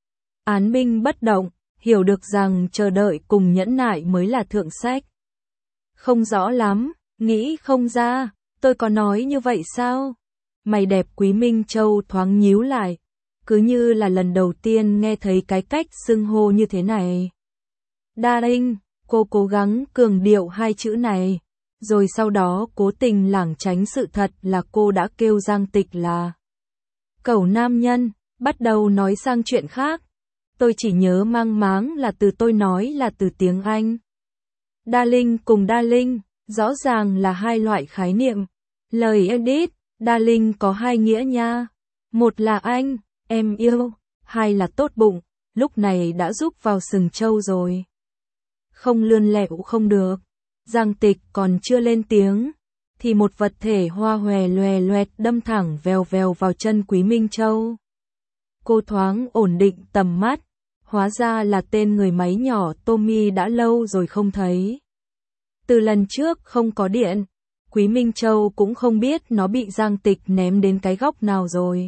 Án binh bất động, hiểu được rằng chờ đợi cùng nhẫn nại mới là thượng sách. Không rõ lắm, nghĩ không ra, tôi có nói như vậy sao? Mày đẹp Quý Minh Châu thoáng nhíu lại, cứ như là lần đầu tiên nghe thấy cái cách xưng hô như thế này. Darling, cô cố gắng cường điệu hai chữ này, rồi sau đó cố tình lảng tránh sự thật là cô đã kêu Giang Tịch là cẩu nam nhân, bắt đầu nói sang chuyện khác. Tôi chỉ nhớ mang máng là từ tôi nói là từ tiếng Anh. Darling cùng Darling, rõ ràng là hai loại khái niệm. Lời edit, Darling có hai nghĩa nha. Một là anh, em yêu, hai là tốt bụng, lúc này đã rúc vào sừng trâu rồi. Không lươn lẹo không được. Giang Tịch còn chưa lên tiếng, thì một vật thể hoa hòe loè loẹt đâm thẳng vèo vèo vào chân Quý Minh Châu. Cô thoáng ổn định tầm mắt, hóa ra là tên người máy nhỏ Tommy đã lâu rồi không thấy. Từ lần trước không có điện, Quý Minh Châu cũng không biết nó bị Giang Tịch ném đến cái góc nào rồi.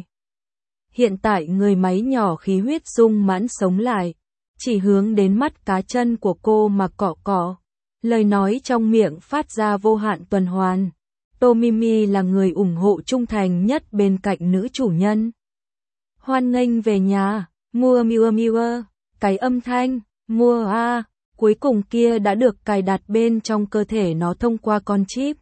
Hiện tại người máy nhỏ khí huyết sung mãn sống lại, chỉ hướng đến mắt cá chân của cô mà cọ cọ. Lời nói trong miệng phát ra vô hạn tuần hoàn. Tommy là người ủng hộ trung thành nhất bên cạnh nữ chủ nhân. Hoan nghênh về nhà, mua mua, cái âm thanh, mua a, cuối cùng kia đã được cài đặt bên trong cơ thể nó thông qua con chip.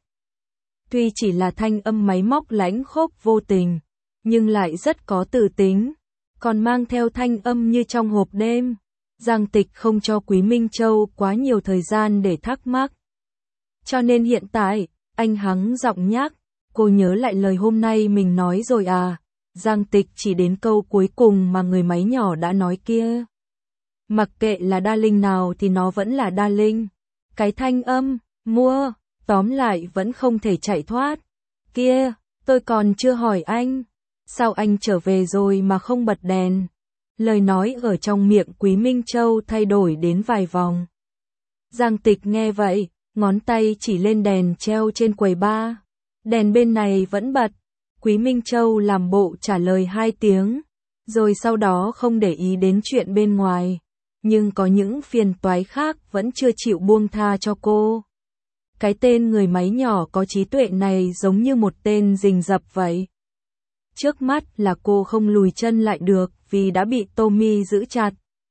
Tuy chỉ là thanh âm máy móc lãnh khốc vô tình, nhưng lại rất có tự tính, còn mang theo thanh âm như trong hộp đêm. Giang Tịch không cho Quý Minh Châu quá nhiều thời gian để thắc mắc. Cho nên hiện tại, anh hắng giọng nhắc, cô nhớ lại lời hôm nay mình nói rồi à. Giang Tịch chỉ đến câu cuối cùng mà người máy nhỏ đã nói kia. Mặc kệ là Darling nào thì nó vẫn là Darling. Cái thanh âm, mua, tóm lại vẫn không thể chạy thoát. Kia, tôi còn chưa hỏi anh. Sao anh trở về rồi mà không bật đèn? Lời nói ở trong miệng Quý Minh Châu thay đổi đến vài vòng. Giang Tịch nghe vậy, ngón tay chỉ lên đèn treo trên quầy bar. Đèn bên này vẫn bật. Quý Minh Châu làm bộ trả lời 2 tiếng, rồi sau đó không để ý đến chuyện bên ngoài. Nhưng có những phiền toái khác vẫn chưa chịu buông tha cho cô. Cái tên người máy nhỏ có trí tuệ này giống như một tên rình rập vậy. Trước mắt là cô không lùi chân lại được vì đã bị Tommy giữ chặt.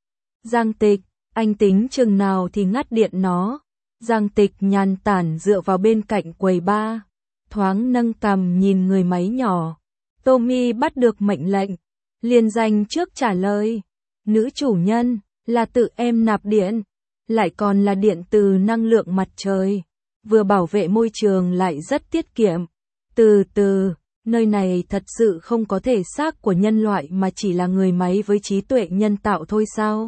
Giang Tịch, anh tính chừng nào thì ngắt điện nó. Giang Tịch nhàn tản dựa vào bên cạnh quầy bar, thoáng nâng cằm nhìn người máy nhỏ. Tommy bắt được mệnh lệnh, liền dành trước trả lời. Nữ chủ nhân, là tự em nạp điện, lại còn là điện từ năng lượng mặt trời, vừa bảo vệ môi trường lại rất tiết kiệm. Từ từ, nơi này thật sự không có thể xác của nhân loại mà chỉ là người máy với trí tuệ nhân tạo thôi sao?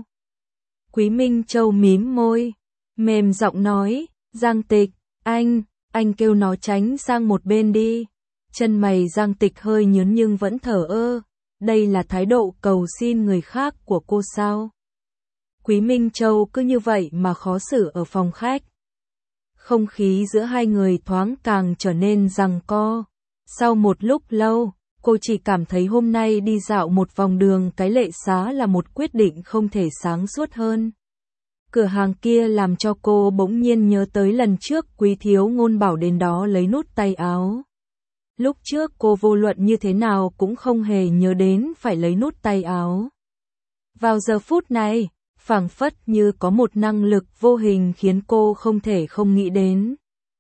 Quý Minh Châu mím môi, mềm giọng nói, Giang Tịch, anh kêu nó tránh sang một bên đi. Chân mày Giang Tịch hơi nhướng nhưng vẫn thờ ơ. Đây là thái độ cầu xin người khác của cô sao? Quý Minh Châu cứ như vậy mà khó xử ở phòng khách. Không khí giữa hai người thoáng càng trở nên giằng co. Sau một lúc lâu, cô chỉ cảm thấy hôm nay đi dạo một vòng đường cái lệ xá là một quyết định không thể sáng suốt hơn. Cửa hàng kia làm cho cô bỗng nhiên nhớ tới lần trước Quý Thiếu Ngôn bảo đến đó lấy nút tay áo. Lúc trước cô vô luận như thế nào cũng không hề nhớ đến phải lấy nút tay áo. Vào giờ phút này, phảng phất như có một năng lực vô hình khiến cô không thể không nghĩ đến.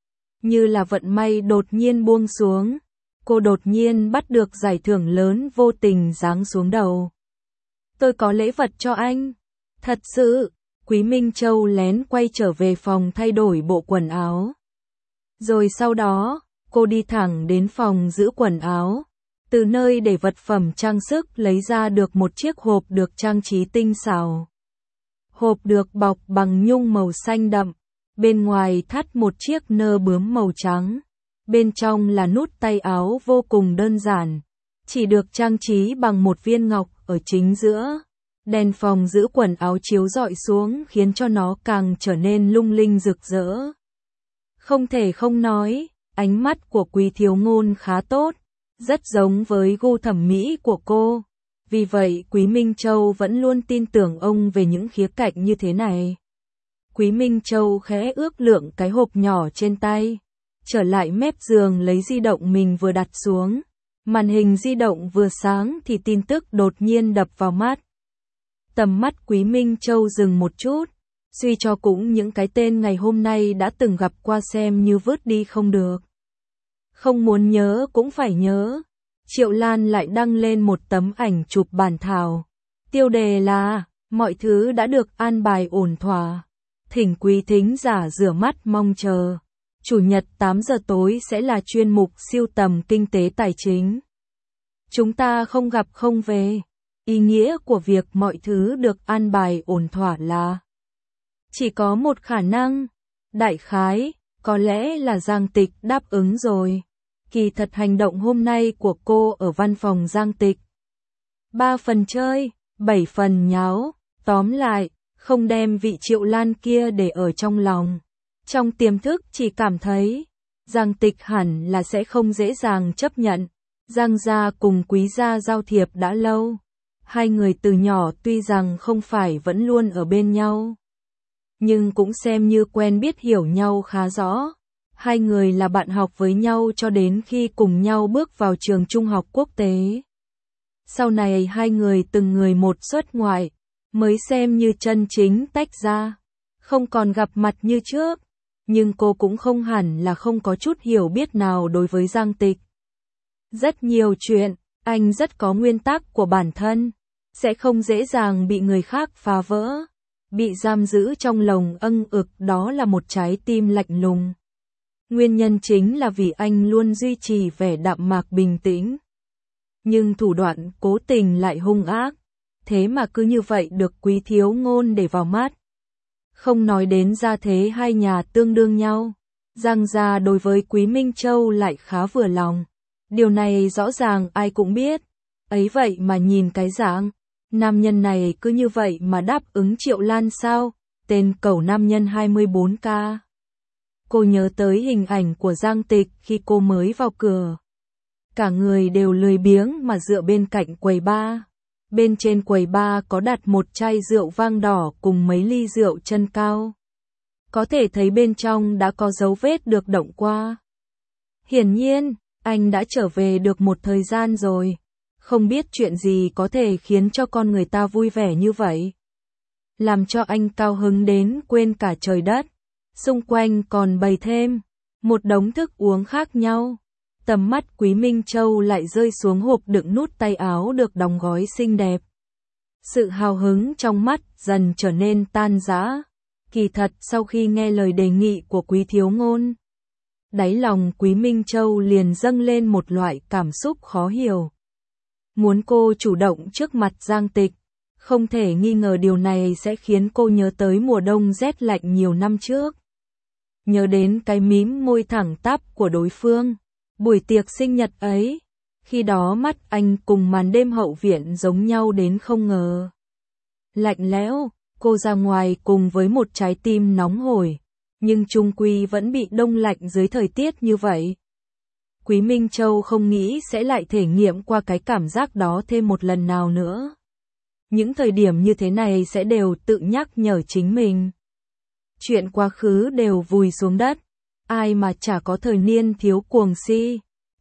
Như là vận may đột nhiên buông xuống, cô đột nhiên bắt được giải thưởng lớn vô tình giáng xuống đầu. Tôi có lễ vật cho anh. Thật sự, Quý Minh Châu lén quay trở về phòng thay đổi bộ quần áo. Rồi sau đó, cô đi thẳng đến phòng giữ quần áo. Từ nơi để vật phẩm trang sức lấy ra được một chiếc hộp được trang trí tinh xảo. Hộp được bọc bằng nhung màu xanh đậm, bên ngoài thắt một chiếc nơ bướm màu trắng. Bên trong là nút tay áo vô cùng đơn giản, chỉ được trang trí bằng một viên ngọc ở chính giữa. Đèn phòng giữ quần áo chiếu rọi xuống khiến cho nó càng trở nên lung linh rực rỡ. Không thể không nói, ánh mắt của Quý Thiếu Ngôn khá tốt, rất giống với gu thẩm mỹ của cô. Vì vậy Quý Minh Châu vẫn luôn tin tưởng ông về những khía cạnh như thế này. Quý Minh Châu khẽ ước lượng cái hộp nhỏ trên tay, trở lại mép giường lấy di động mình vừa đặt xuống. Màn hình di động vừa sáng thì tin tức đột nhiên đập vào mắt. Tầm mắt Quý Minh Châu dừng một chút, suy cho cùng những cái tên ngày hôm nay đã từng gặp qua xem như vứt đi không được. Không muốn nhớ cũng phải nhớ. Triệu Lan lại đăng lên một tấm ảnh chụp bản thảo. Tiêu đề là, mọi thứ đã được an bài ổn thỏa. Thỉnh quý thính giả rửa mắt mong chờ. Chủ nhật 8 giờ tối sẽ là chuyên mục siêu tầm kinh tế tài chính. Chúng ta không gặp không về. Ý nghĩa của việc mọi thứ được an bài ổn thỏa là chỉ có một khả năng, đại khái, có lẽ là Giang Tịch đáp ứng rồi. Kỳ thật hành động hôm nay của cô ở văn phòng Giang Tịch 3 phần chơi, 7 phần nháo, tóm lại, không đem vị Triệu Lan kia để ở trong lòng. Trong tiềm thức chỉ cảm thấy, Giang Tịch hẳn là sẽ không dễ dàng chấp nhận. Giang gia cùng Quý gia giao thiệp đã lâu. Hai người từ nhỏ tuy rằng không phải vẫn luôn ở bên nhau, nhưng cũng xem như quen biết hiểu nhau khá rõ. Hai người là bạn học với nhau cho đến khi cùng nhau bước vào trường trung học quốc tế. Sau này hai người từng người một xuất ngoại, mới xem như chân chính tách ra. Không còn gặp mặt như trước, nhưng cô cũng không hẳn là không có chút hiểu biết nào đối với Giang Tịch. Rất nhiều chuyện, anh rất có nguyên tắc của bản thân, sẽ không dễ dàng bị người khác phá vỡ. Bị giam giữ trong lồng âng ực đó là một trái tim lạnh lùng. Nguyên nhân chính là vì anh luôn duy trì vẻ đạm mạc bình tĩnh. Nhưng thủ đoạn cố tình lại hung ác, thế mà cứ như vậy được Quý Thiếu Ngôn để vào mắt. Không nói đến gia thế hai nhà tương đương nhau, Giang gia đối với Quý Minh Châu lại khá vừa lòng. Điều này rõ ràng ai cũng biết. Ấy vậy mà nhìn cái dạng, nam nhân này cứ như vậy mà đáp ứng Triệu Lan sao? Tên cẩu nam nhân 24K. Cô nhớ tới hình ảnh của Giang Tịch khi cô mới vào cửa. Cả người đều lười biếng mà dựa bên cạnh quầy bar. Bên trên quầy bar có đặt một chai rượu vang đỏ cùng mấy ly rượu chân cao. Có thể thấy bên trong đã có dấu vết được động qua. Hiển nhiên, anh đã trở về được một thời gian rồi. Không biết chuyện gì có thể khiến cho con người ta vui vẻ như vậy. Làm cho anh cao hứng đến quên cả trời đất. Xung quanh còn bày thêm một đống thức uống khác nhau. Tầm mắt Quý Minh Châu lại rơi xuống hộp đựng nút tay áo được đóng gói xinh đẹp. Sự hào hứng trong mắt dần trở nên tan rã. Kỳ thật sau khi nghe lời đề nghị của Quý Thiếu Ngôn, đáy lòng Quý Minh Châu liền dâng lên một loại cảm xúc khó hiểu. Muốn cô chủ động trước mặt Giang Tịch, không thể nghi ngờ điều này sẽ khiến cô nhớ tới mùa đông rét lạnh nhiều năm trước. Nhớ đến cái mím môi thẳng tắp của đối phương, buổi tiệc sinh nhật ấy, khi đó mắt anh cùng màn đêm hậu viện giống nhau đến không ngờ. Lạnh lẽo, cô ra ngoài cùng với một trái tim nóng hổi, nhưng chung quy vẫn bị đông lạnh dưới thời tiết như vậy. Quý Minh Châu không nghĩ sẽ lại thể nghiệm qua cái cảm giác đó thêm một lần nào nữa. Những thời điểm như thế này sẽ đều tự nhắc nhở chính mình. Chuyện quá khứ đều vùi xuống đất, ai mà chả có thời niên thiếu cuồng si.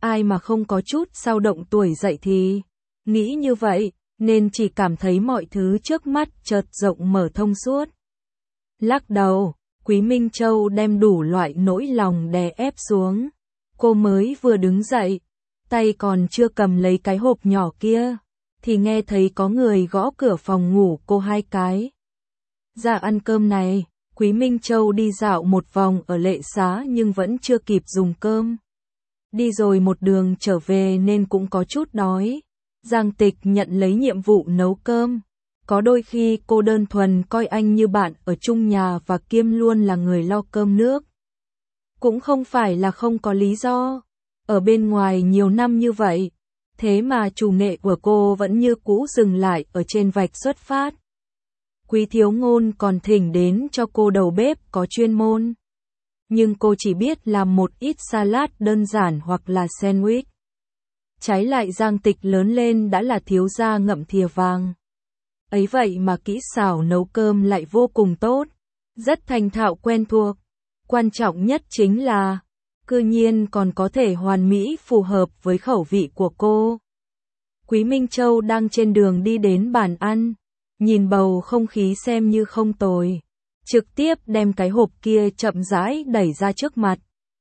ai mà không có chút dao động tuổi dậy thì. Nghĩ như vậy, nên chỉ cảm thấy mọi thứ trước mắt chợt rộng mở thông suốt. Lắc đầu, Quý Minh Châu đem đủ loại nỗi lòng đè ép xuống. Cô mới vừa đứng dậy, tay còn chưa cầm lấy cái hộp nhỏ kia, thì nghe thấy có người gõ cửa phòng ngủ cô 2 cái. Ra ăn cơm này, Quý Minh Châu đi dạo một vòng ở Lệ Xá nhưng vẫn chưa kịp dùng cơm. Đi rồi một đường trở về nên cũng có chút đói. Giang Tịch nhận lấy nhiệm vụ nấu cơm. Có đôi khi cô đơn thuần coi anh như bạn ở chung nhà và kiêm luôn là người lo cơm nước. Cũng không phải là không có lý do. Ở bên ngoài nhiều năm như vậy, thế mà chủ nghệ của cô vẫn như cũ dừng lại ở trên vạch xuất phát. Quý Thiếu Ngôn còn thỉnh đến cho cô đầu bếp có chuyên môn. Nhưng cô chỉ biết làm một ít salad đơn giản hoặc là sandwich. Trái lại Giang Tịch lớn lên đã là thiếu gia ngậm thìa vàng. Ấy vậy mà kỹ xảo nấu cơm lại vô cùng tốt, rất thành thạo quen thuộc. Quan trọng nhất chính là, cư nhiên còn có thể hoàn mỹ phù hợp với khẩu vị của cô. Quý Minh Châu đang trên đường đi đến bàn ăn, nhìn bầu không khí xem như không tồi, trực tiếp đem cái hộp kia chậm rãi đẩy ra trước mặt.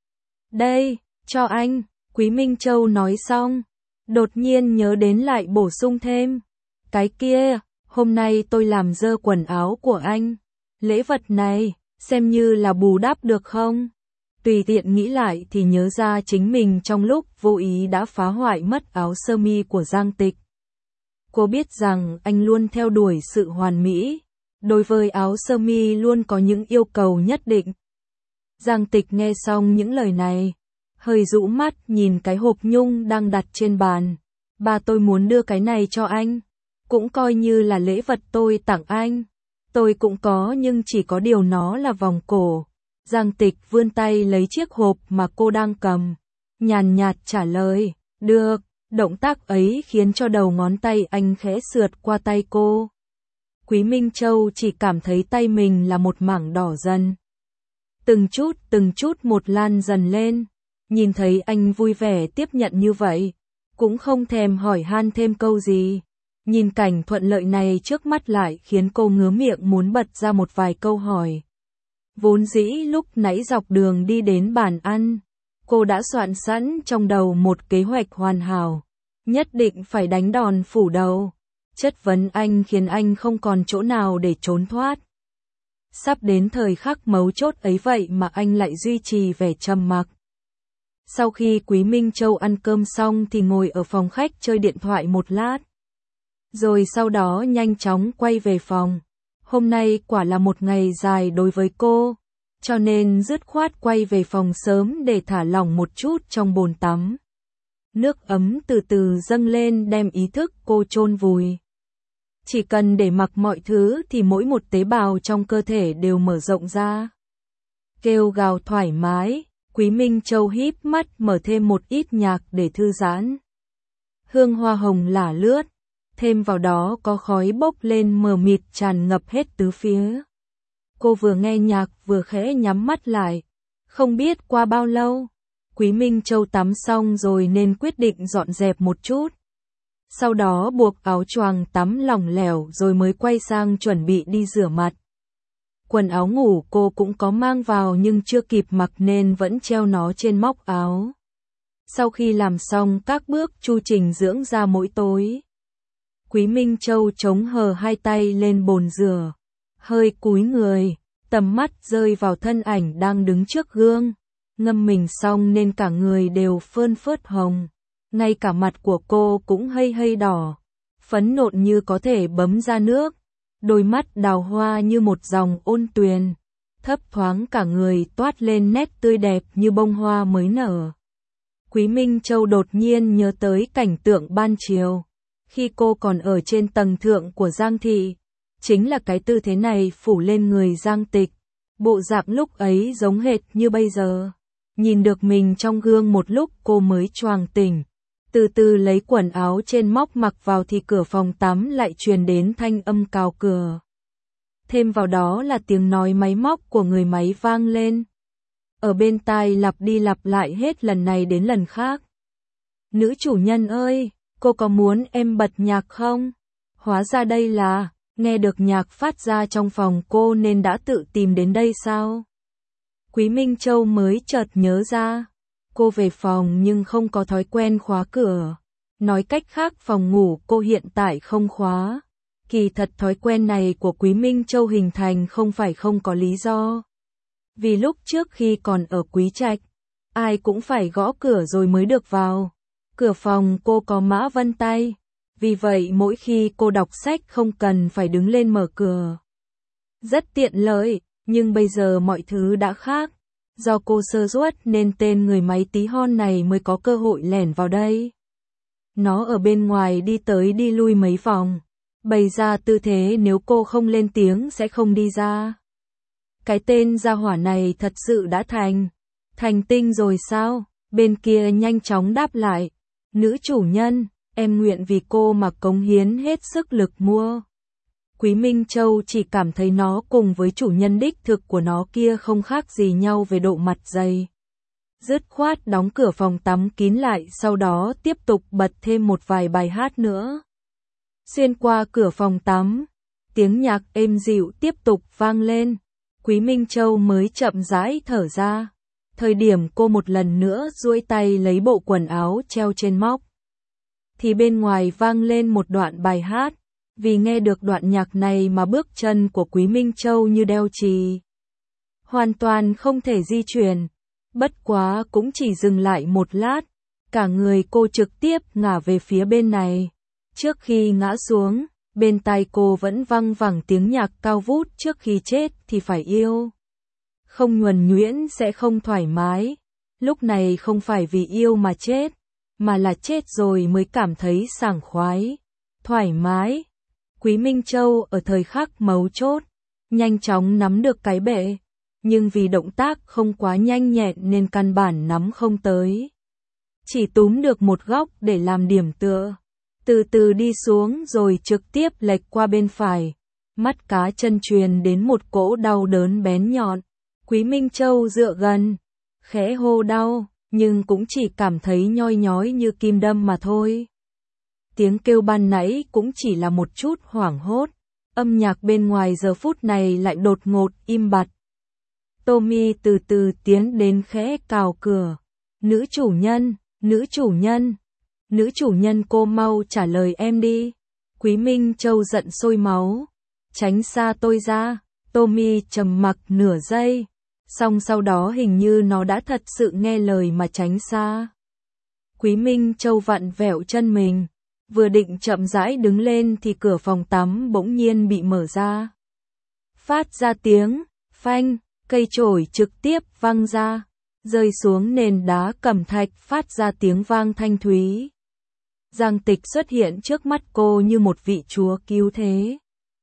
Đây, cho anh, Quý Minh Châu nói xong, đột nhiên nhớ đến lại bổ sung thêm. Cái kia, hôm nay tôi làm dơ quần áo của anh, lễ vật này, xem như là bù đắp được không? Tùy tiện nghĩ lại thì nhớ ra chính mình trong lúc vô ý đã phá hoại mất áo sơ mi của Giang Tịch. Cô biết rằng anh luôn theo đuổi sự hoàn mỹ, đối với áo sơ mi luôn có những yêu cầu nhất định. Giang Tịch nghe xong những lời này, hơi rũ mắt nhìn cái hộp nhung đang đặt trên bàn. Ba tôi muốn đưa cái này cho anh, cũng coi như là lễ vật tôi tặng anh. Tôi cũng có nhưng chỉ có điều nó là vòng cổ. Giang Tịch vươn tay lấy chiếc hộp mà cô đang cầm, nhàn nhạt trả lời, được. Động tác ấy khiến cho đầu ngón tay anh khẽ sượt qua tay cô. Quý Minh Châu chỉ cảm thấy tay mình là một mảng đỏ dần. Từng chút một lan dần lên. Nhìn thấy anh vui vẻ tiếp nhận như vậy, cũng không thèm hỏi han thêm câu gì. Nhìn cảnh thuận lợi này trước mắt lại khiến cô ngứa miệng muốn bật ra một vài câu hỏi. Vốn dĩ lúc nãy dọc đường đi đến bàn ăn, cô đã soạn sẵn trong đầu một kế hoạch hoàn hảo, nhất định phải đánh đòn phủ đầu, chất vấn anh khiến anh không còn chỗ nào để trốn thoát. Sắp đến thời khắc mấu chốt ấy vậy mà anh lại duy trì vẻ trầm mặc. Sau khi Quý Minh Châu ăn cơm xong thì ngồi ở phòng khách chơi điện thoại một lát. Rồi sau đó nhanh chóng quay về phòng. Hôm nay quả là một ngày dài đối với cô, cho nên dứt khoát quay về phòng sớm để thả lỏng một chút trong bồn tắm. Nước ấm từ từ dâng lên đem ý thức cô chôn vùi. Chỉ cần để mặc mọi thứ thì mỗi một tế bào trong cơ thể đều mở rộng ra. Kêu gào thoải mái, Quý Minh Châu híp mắt mở thêm một ít nhạc để thư giãn. Hương hoa hồng lả lướt, thêm vào đó có khói bốc lên mờ mịt tràn ngập hết tứ phía. Cô vừa nghe nhạc vừa khẽ nhắm mắt lại. Không biết qua bao lâu, Quý Minh Châu tắm xong rồi nên quyết định dọn dẹp một chút. Sau đó buộc áo choàng tắm lỏng lẻo rồi mới quay sang chuẩn bị đi rửa mặt. Quần áo ngủ cô cũng có mang vào nhưng chưa kịp mặc nên vẫn treo nó trên móc áo. Sau khi làm xong các bước chu trình dưỡng da mỗi tối, Quý Minh Châu chống hờ hai tay lên bồn rửa, hơi cúi người, tầm mắt rơi vào thân ảnh đang đứng trước gương. Ngâm mình xong nên cả người đều phơn phớt hồng, ngay cả mặt của cô cũng hơi đỏ, phấn nộn như có thể bấm ra nước, đôi mắt đào hoa như một dòng ôn tuyền, thấp thoáng cả người toát lên nét tươi đẹp như bông hoa mới nở. Quý Minh Châu đột nhiên nhớ tới cảnh tượng ban chiều, khi cô còn ở trên tầng thượng của Giang Thị, chính là cái tư thế này phủ lên người Giang Tịch, bộ dạng lúc ấy giống hệt như bây giờ. Nhìn được mình trong gương một lúc cô mới choàng tỉnh, từ từ lấy quần áo trên móc mặc vào thì cửa phòng tắm lại truyền đến thanh âm cào cửa. Thêm vào đó là tiếng nói máy móc của người máy vang lên. Ở bên tai lặp đi lặp lại hết lần này đến lần khác. Nữ chủ nhân ơi, cô có muốn em bật nhạc không? Hóa ra đây là, nghe được nhạc phát ra trong phòng cô nên đã tự tìm đến đây sao? Quý Minh Châu mới chợt nhớ ra. Cô về phòng nhưng không có thói quen khóa cửa. Nói cách khác phòng ngủ cô hiện tại không khóa. Kỳ thật thói quen này của Quý Minh Châu hình thành không phải không có lý do. Vì lúc trước khi còn ở Quý Trạch, ai cũng phải gõ cửa rồi mới được vào. Cửa phòng cô có mã vân tay. Vì vậy mỗi khi cô đọc sách không cần phải đứng lên mở cửa. Rất tiện lợi, nhưng bây giờ mọi thứ đã khác. Do cô sơ suất nên tên người máy tí hon này mới có cơ hội lẻn vào đây. Nó ở bên ngoài đi tới đi lui mấy vòng, bày ra tư thế nếu cô không lên tiếng sẽ không đi ra. Cái tên gia hỏa này thật sự đã thành tinh rồi sao? Bên kia nhanh chóng đáp lại, nữ chủ nhân, em nguyện vì cô mà cống hiến hết sức lực mua. Quý Minh Châu chỉ cảm thấy nó cùng với chủ nhân đích thực của nó kia không khác gì nhau về độ mặt dày. Dứt khoát đóng cửa phòng tắm kín lại, sau đó tiếp tục bật thêm một vài bài hát nữa. Xuyên qua cửa phòng tắm, tiếng nhạc êm dịu tiếp tục vang lên. Quý Minh Châu mới chậm rãi thở ra. Thời điểm cô một lần nữa duỗi tay lấy bộ quần áo treo trên móc, thì bên ngoài vang lên một đoạn bài hát. Vì nghe được đoạn nhạc này mà bước chân của Quý Minh Châu như đeo chì, hoàn toàn không thể di chuyển. Bất quá cũng chỉ dừng lại một lát, cả người cô trực tiếp ngả về phía bên này. Trước khi ngã xuống, bên tai cô vẫn văng vẳng tiếng nhạc cao vút, trước khi chết thì phải yêu. Không nhuần nhuyễn sẽ không thoải mái. Lúc này không phải vì yêu mà chết, mà là chết rồi mới cảm thấy sảng khoái, thoải mái. Quý Minh Châu ở thời khắc mấu chốt, nhanh chóng nắm được cái bệ, nhưng vì động tác không quá nhanh nhẹn nên căn bản nắm không tới. Chỉ túm được một góc để làm điểm tựa, từ từ đi xuống rồi trực tiếp lệch qua bên phải. Mắt cá chân truyền đến một cỗ đau đớn bén nhọn. Quý Minh Châu dựa gần, khẽ hô đau, nhưng cũng chỉ cảm thấy nhoi nhói như kim đâm mà thôi. Tiếng kêu ban nãy cũng chỉ là một chút hoảng hốt, âm nhạc bên ngoài giờ phút này lại đột ngột im bặt. Tommy từ từ tiến đến khẽ cào cửa. Nữ chủ nhân, nữ chủ nhân, nữ chủ nhân, cô mau trả lời em đi. Quý Minh Châu giận sôi máu. Tránh xa tôi ra. Tommy trầm mặc nửa giây, xong sau đó hình như nó đã thật sự nghe lời mà tránh xa. Quý Minh Châu vặn vẹo chân mình, vừa định chậm rãi đứng lên thì cửa phòng tắm bỗng nhiên bị mở ra. Phát ra tiếng phanh, cây chổi trực tiếp văng ra, rơi xuống nền đá cẩm thạch, phát ra tiếng vang thanh thúy. Giang Tịch xuất hiện trước mắt cô như một vị chúa cứu thế.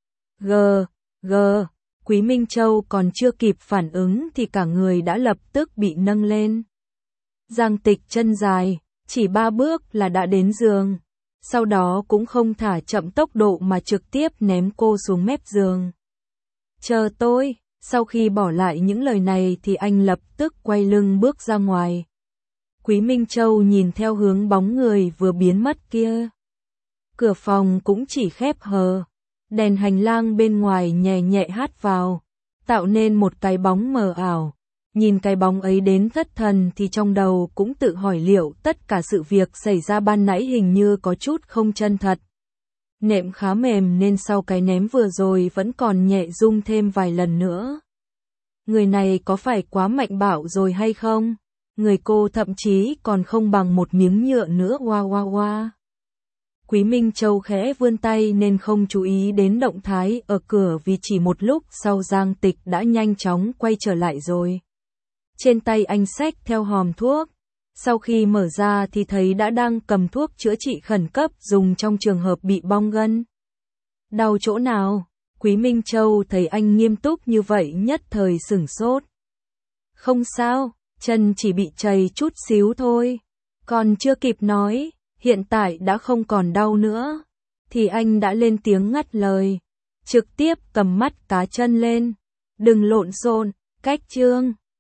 Quý Minh Châu còn chưa kịp phản ứng thì cả người đã lập tức bị nâng lên. Giang Tịch chân dài, chỉ 3 bước là đã đến giường. Sau đó cũng không thả chậm tốc độ mà trực tiếp ném cô xuống mép giường. Chờ tôi. Sau khi bỏ lại những lời này thì anh lập tức quay lưng bước ra ngoài. Quý Minh Châu nhìn theo hướng bóng người vừa biến mất kia. Cửa phòng cũng chỉ khép hờ. Đèn hành lang bên ngoài nhẹ nhẹ hát vào, tạo nên một cái bóng mờ ảo. Nhìn cái bóng ấy đến thất thần thì trong đầu cũng tự hỏi liệu tất cả sự việc xảy ra ban nãy hình như có chút không chân thật. Nệm khá mềm nên sau cái ném vừa rồi vẫn còn nhẹ rung thêm vài lần nữa. Người này có phải quá mạnh bạo rồi hay không? Người cô thậm chí còn không bằng một miếng nhựa nữa. Hoa. Quý Minh Châu khẽ vươn tay nên không chú ý đến động thái ở cửa, vì chỉ một lúc sau Giang Tịch đã nhanh chóng quay trở lại rồi. Trên tay anh xách theo hòm thuốc. Sau khi mở ra thì thấy đã đang cầm thuốc chữa trị khẩn cấp dùng trong trường hợp bị bong gân. Đau chỗ nào? Quý Minh Châu thấy anh nghiêm túc như vậy nhất thời sửng sốt. Không sao, chân chỉ bị chày chút xíu thôi. Còn chưa kịp nói, hiện tại đã không còn đau nữa, thì anh đã lên tiếng ngắt lời. Trực tiếp cầm mắt cá chân lên. Đừng lộn xộn, cách chương.